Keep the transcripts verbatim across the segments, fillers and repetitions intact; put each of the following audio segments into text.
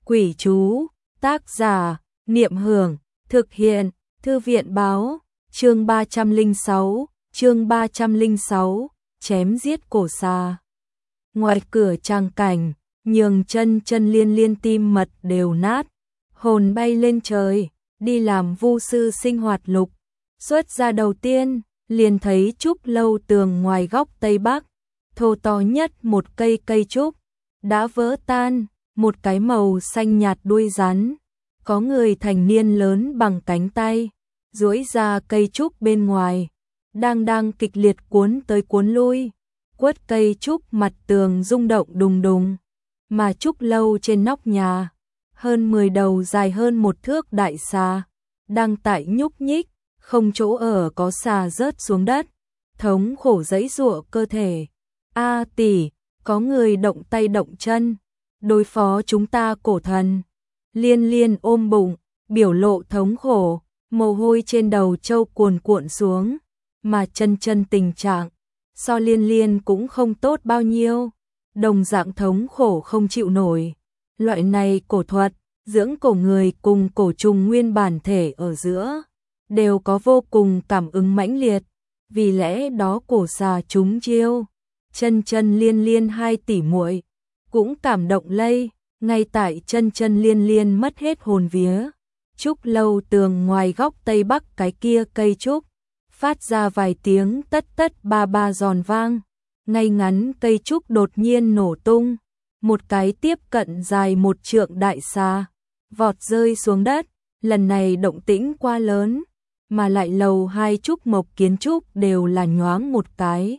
Quỷ chú, tác giả, Niệm Hưởng, thực hiện, Thư viện báo, chương ba trăm lẻ sáu, chương ba trăm lẻ sáu, chém giết cổ xà. Ngoài cửa trang cảnh, nhường chân chân liên liên tim mật đều nát, hồn bay lên trời, đi làm vu sư sinh hoạt lục. Xuất ra đầu tiên, liền thấy trúc lâu tường ngoài góc tây bắc, thô to nhất một cây cây trúc, đã vỡ tan, một cái màu xanh nhạt đuôi rắn. Có người thành niên lớn bằng cánh tay, duỗi ra cây trúc bên ngoài, đang đang kịch liệt cuốn tới cuốn lui, quất cây trúc mặt tường rung động đùng đùng, mà trúc lâu trên nóc nhà, hơn mười đầu dài hơn một thước đại xà, đang tại nhúc nhích, không chỗ ở có xà rớt xuống đất, thống khổ giãy giụa cơ thể. A tỷ, có người động tay động chân, đối phó chúng ta cổ thần. Liên liên ôm bụng, biểu lộ thống khổ, mồ hôi trên đầu trâu cuồn cuộn xuống, mà chân chân tình trạng, so liên liên cũng không tốt bao nhiêu, đồng dạng thống khổ không chịu nổi. Loại này cổ thuật, dưỡng cổ người cùng cổ trùng nguyên bản thể ở giữa, đều có vô cùng cảm ứng mãnh liệt, vì lẽ đó cổ xà chúng chiêu, chân chân liên liên hai tỷ muội cũng cảm động lây. Ngay tại chân chân liên liên mất hết hồn vía, trúc lâu tường ngoài góc tây bắc cái kia cây trúc, phát ra vài tiếng tất tất ba ba giòn vang, ngay ngắn cây trúc đột nhiên nổ tung, một cái tiếp cận dài một trượng đại xà, vọt rơi xuống đất, lần này động tĩnh quá lớn, mà lại lầu hai trúc mộc kiến trúc đều là nhoáng một cái.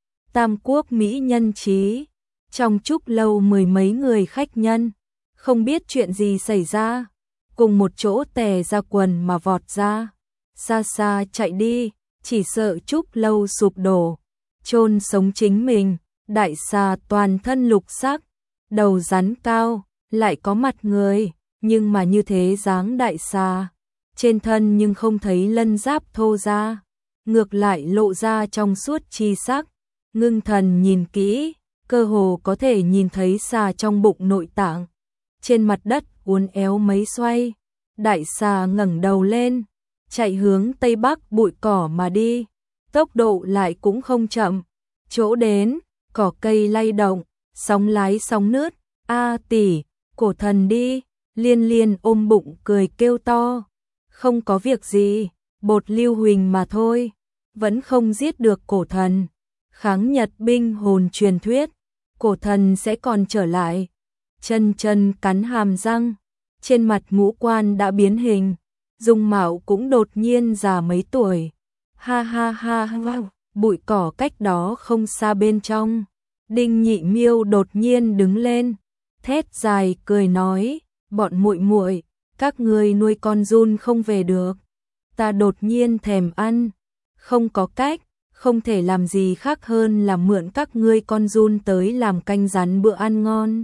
Tam quốc mỹ nhân trí. Trong trúc lâu mười mấy người khách nhân, không biết chuyện gì xảy ra, cùng một chỗ tè ra quần mà vọt ra, xa xa chạy đi, chỉ sợ trúc lâu sụp đổ, chôn sống chính mình. Đại xà toàn thân lục sắc, đầu rắn cao, lại có mặt người, nhưng mà như thế dáng đại xà, trên thân nhưng không thấy lân giáp thô ra, ngược lại lộ ra trong suốt chi sắc, ngưng thần nhìn kỹ, cơ hồ có thể nhìn thấy xà trong bụng nội tạng. Trên mặt đất uốn éo mấy xoay, đại xà ngẩng đầu lên, chạy hướng tây bắc bụi cỏ mà đi, tốc độ lại cũng không chậm. Chỗ đến, cỏ cây lay động, sóng lái sóng nướt. A tỷ, cổ thần đi. Liên liên ôm bụng cười kêu to. Không có việc gì, bột lưu huỳnh mà thôi, vẫn không giết được cổ thần. Kháng Nhật binh hồn truyền thuyết, cổ thần sẽ còn trở lại. Chân chân cắn hàm răng, trên mặt ngũ quan đã biến hình, dung mạo cũng đột nhiên già mấy tuổi. Ha ha ha ha, bụi cỏ cách đó không xa bên trong, Đinh Nhị Miêu đột nhiên đứng lên, thét dài cười nói, bọn muội muội, các ngươi nuôi con giun không về được, ta đột nhiên thèm ăn, không có cách, không thể làm gì khác hơn là mượn các ngươi con giun tới làm canh rắn bữa ăn ngon.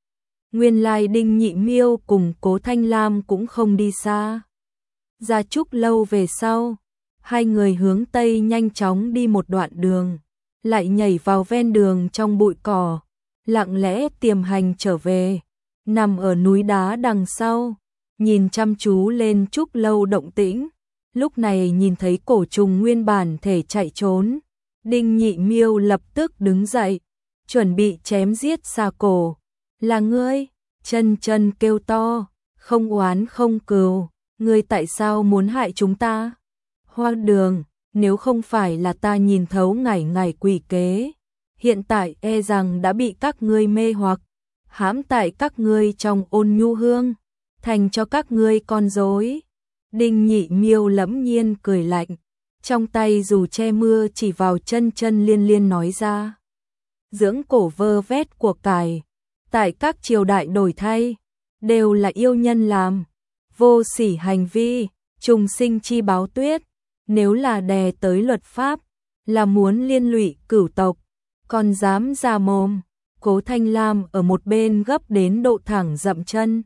Nguyên lai Đinh Nhị Miêu cùng Cố Thanh Lam cũng không đi xa. Ra trúc lâu về sau, hai người hướng tây nhanh chóng đi một đoạn đường, lại nhảy vào ven đường trong bụi cỏ, lặng lẽ tiềm hành trở về, nằm ở núi đá đằng sau, nhìn chăm chú lên trúc lâu động tĩnh. Lúc này nhìn thấy cổ trùng nguyên bản thể chạy trốn, Đinh Nhị Miêu lập tức đứng dậy, chuẩn bị chém giết xà cổ. Là ngươi? Chân chân kêu to, không oán không cừu, ngươi tại sao muốn hại chúng ta? Hoa Đường, nếu không phải là ta nhìn thấu ngải ngải quỷ kế, hiện tại e rằng đã bị các ngươi mê hoặc, hãm tại các ngươi trong ôn nhu hương, thành cho các ngươi con rối. Đinh Nhị Miêu lẫm nhiên cười lạnh, trong tay dù che mưa chỉ vào chân chân liên liên nói ra. Dưỡng cổ vơ vét của cải, tại các triều đại đổi thay, đều là yêu nhân làm, vô sỉ hành vi, trùng sinh chi báo tuyết, nếu là đè tới luật pháp, là muốn liên lụy cửu tộc, còn dám ra mồm. Cố Thanh Lam ở một bên gấp đến độ thẳng dậm chân,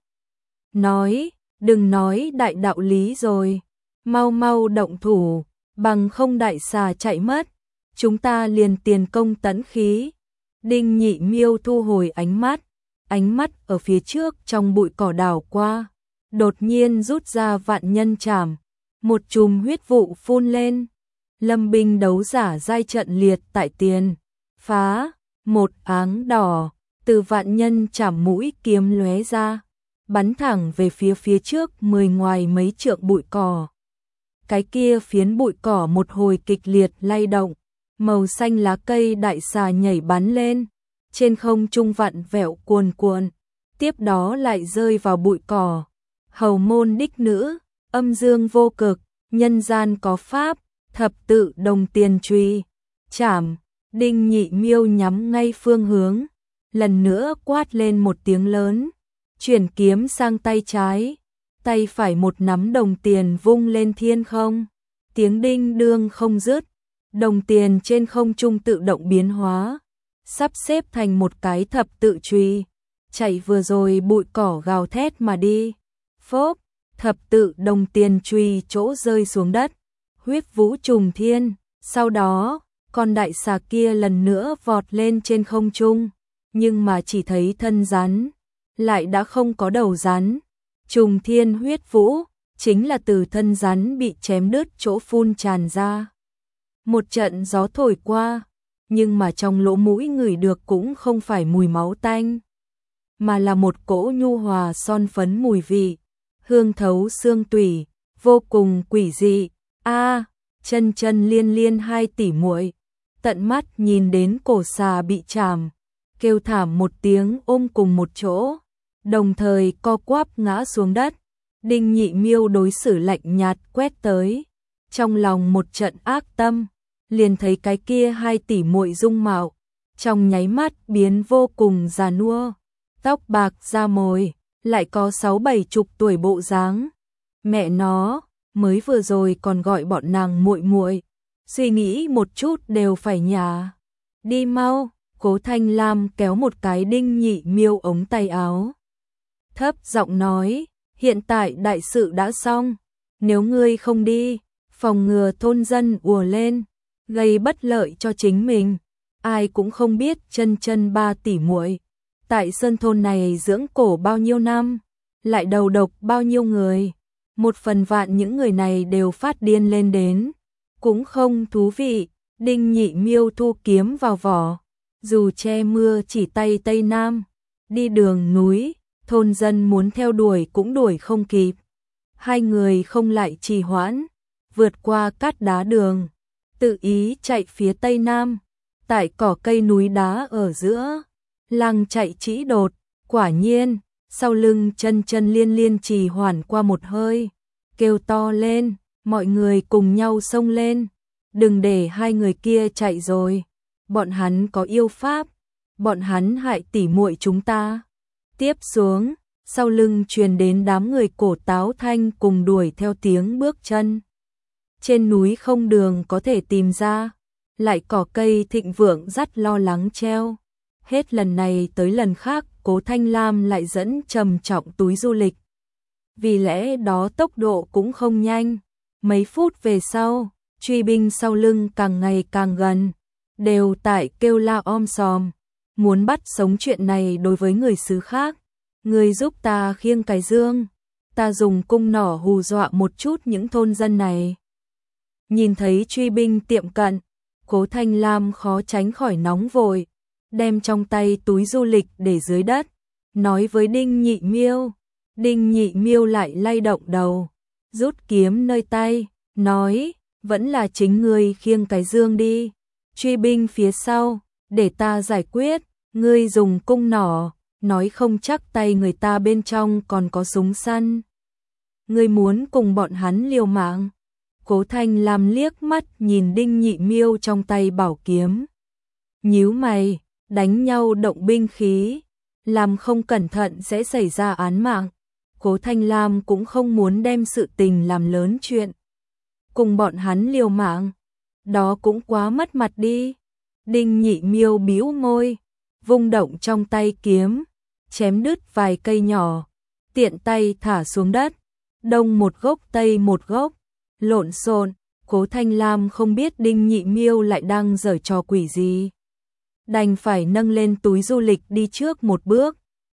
nói, đừng nói đại đạo lý rồi, mau mau động thủ, bằng không đại xà chạy mất, chúng ta liền tiền công tẫn khí. Đinh Nhị Miêu thu hồi ánh mắt, ánh mắt ở phía trước trong bụi cỏ đảo qua, đột nhiên rút ra vạn nhân trảm, một chùm huyết vụ phun lên. Lâm binh đấu giả giai trận liệt tại tiền, phá, một áng đỏ, từ vạn nhân trảm mũi kiếm lóe ra, bắn thẳng về phía phía trước mười ngoài mấy trượng bụi cỏ. Cái kia phiến bụi cỏ một hồi kịch liệt lay động, màu xanh lá cây đại xà nhảy bắn lên, trên không trung vặn vẹo cuồn cuộn, tiếp đó lại rơi vào bụi cỏ. Hầu môn đích nữ, âm dương vô cực, nhân gian có pháp, thập tự đồng tiền truy, chảm, Đinh Nhị Miêu nhắm ngay phương hướng, lần nữa quát lên một tiếng lớn, chuyển kiếm sang tay trái, tay phải một nắm đồng tiền vung lên thiên không, tiếng đinh đương không dứt, đồng tiền trên không trung tự động biến hóa, sắp xếp thành một cái thập tự truy, chạy vừa rồi bụi cỏ gào thét mà đi. Phốp, thập tự đồng tiền truy chỗ rơi xuống đất, huyết vũ trùng thiên, sau đó, con đại xà kia lần nữa vọt lên trên không trung, nhưng mà chỉ thấy thân rắn, lại đã không có đầu rắn. Trùng thiên huyết vũ, chính là từ thân rắn bị chém đứt chỗ phun tràn ra. Một trận gió thổi qua, nhưng mà trong lỗ mũi ngửi được cũng không phải mùi máu tanh, mà là một cỗ nhu hòa son phấn mùi vị, hương thấu xương tủy, vô cùng quỷ dị. A, chân chân liên liên hai tỷ muội, tận mắt nhìn đến cổ xà bị chảm, kêu thảm một tiếng ôm cùng một chỗ, đồng thời co quắp ngã xuống đất. Đinh Nhị Miêu đối xử lạnh nhạt quét tới, trong lòng một trận ác tâm, liền thấy cái kia hai tỷ muội dung mạo, trong nháy mắt biến vô cùng già nua, tóc bạc da mồi, lại có sáu bảy chục tuổi bộ dáng. Mẹ nó, mới vừa rồi còn gọi bọn nàng muội muội, suy nghĩ một chút đều phải nhả. Đi mau, Cố Thanh Lam kéo một cái Đinh Nhị Miêu ống tay áo, thấp giọng nói, hiện tại đại sự đã xong, nếu ngươi không đi, phòng ngừa thôn dân ùa lên, gây bất lợi cho chính mình. Ai cũng không biết chân chân ba tỷ muội tại sơn thôn này dưỡng cổ bao nhiêu năm, lại đầu độc bao nhiêu người, một phần vạn những người này đều phát điên lên đến, cũng không thú vị. Đinh Nhị Miêu thu kiếm vào vỏ, dù che mưa chỉ tay Tây Nam, đi đường núi, thôn dân muốn theo đuổi cũng đuổi không kịp. Hai người không lại trì hoãn, vượt qua cát đá đường, tự ý chạy phía Tây Nam, tại cỏ cây núi đá ở giữa, lăng chạy chỉ đột, quả nhiên, sau lưng chân chân liên liên trì hoãn qua một hơi, kêu to lên, mọi người cùng nhau xông lên, đừng để hai người kia chạy rồi, bọn hắn có yêu pháp, bọn hắn hại tỉ muội chúng ta. Tiếp xuống, sau lưng truyền đến đám người cổ táo thanh cùng đuổi theo tiếng bước chân. Trên núi không đường có thể tìm ra, lại cỏ cây thịnh vượng rất lo lắng treo. Hết lần này tới lần khác, Cố Thanh Lam lại dẫn trầm trọng túi du lịch. Vì lẽ đó tốc độ cũng không nhanh. Mấy phút về sau, truy binh sau lưng càng ngày càng gần, đều tại kêu la om sòm, muốn bắt sống chuyện này đối với người xứ khác. Người giúp ta khiêng cái dương, ta dùng cung nỏ hù dọa một chút những thôn dân này. Nhìn thấy truy binh tiệm cận, Cố Thanh Lam khó tránh khỏi nóng vội, đem trong tay túi du lịch để dưới đất, nói với Đinh Nhị Miêu. Đinh Nhị Miêu lại lay động đầu, rút kiếm nơi tay, nói, vẫn là chính ngươi khiêng cái dương đi, truy binh phía sau, để ta giải quyết, ngươi dùng cung nỏ, nói không chắc tay người ta bên trong còn có súng săn. Ngươi muốn cùng bọn hắn liều mạng. Cố Thanh Lam liếc mắt nhìn Đinh Nhị Miêu trong tay bảo kiếm, nhíu mày, đánh nhau động binh khí, làm không cẩn thận sẽ xảy ra án mạng. Cố Thanh Lam cũng không muốn đem sự tình làm lớn chuyện, cùng bọn hắn liều mạng, đó cũng quá mất mặt đi. Đinh Nhị Miêu bĩu môi, vung động trong tay kiếm, chém đứt vài cây nhỏ, tiện tay thả xuống đất, đông một gốc tây một gốc, lộn xộn. Cố Thanh Lam không biết Đinh Nhị Miêu lại đang giở trò quỷ gì, đành phải nâng lên túi du lịch đi trước một bước,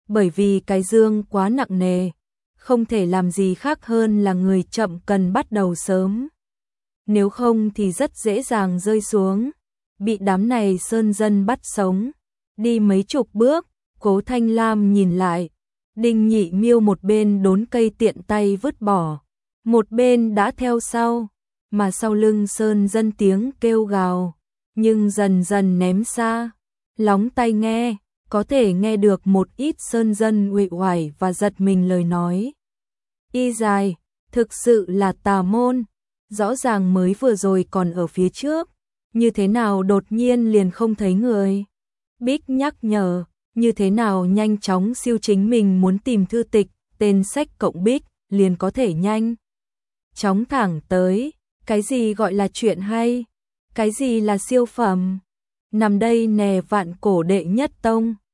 bởi vì cái dương quá nặng nề, không thể làm gì khác hơn là người chậm cần bắt đầu sớm. Nếu không thì rất dễ dàng rơi xuống, bị đám này sơn dân bắt sống. Đi mấy chục bước, Cố Thanh Lam nhìn lại, Đinh Nhị Miêu một bên đốn cây tiện tay vứt bỏ, một bên đã theo sau, mà sau lưng sơn dân tiếng kêu gào, nhưng dần dần ném xa. Lóng tai nghe, có thể nghe được một ít sơn dân uể oải và giật mình lời nói. Y dài, thực sự là tà môn, rõ ràng mới vừa rồi còn ở phía trước, như thế nào đột nhiên liền không thấy người. Bích nhắc nhở, như thế nào nhanh chóng siêu chính mình muốn tìm thư tịch, tên sách cộng Bích, liền có thể nhanh chóng thẳng tới. Cái gì gọi là chuyện hay? Cái gì là siêu phẩm? Nằm đây nè vạn cổ đệ nhất tông.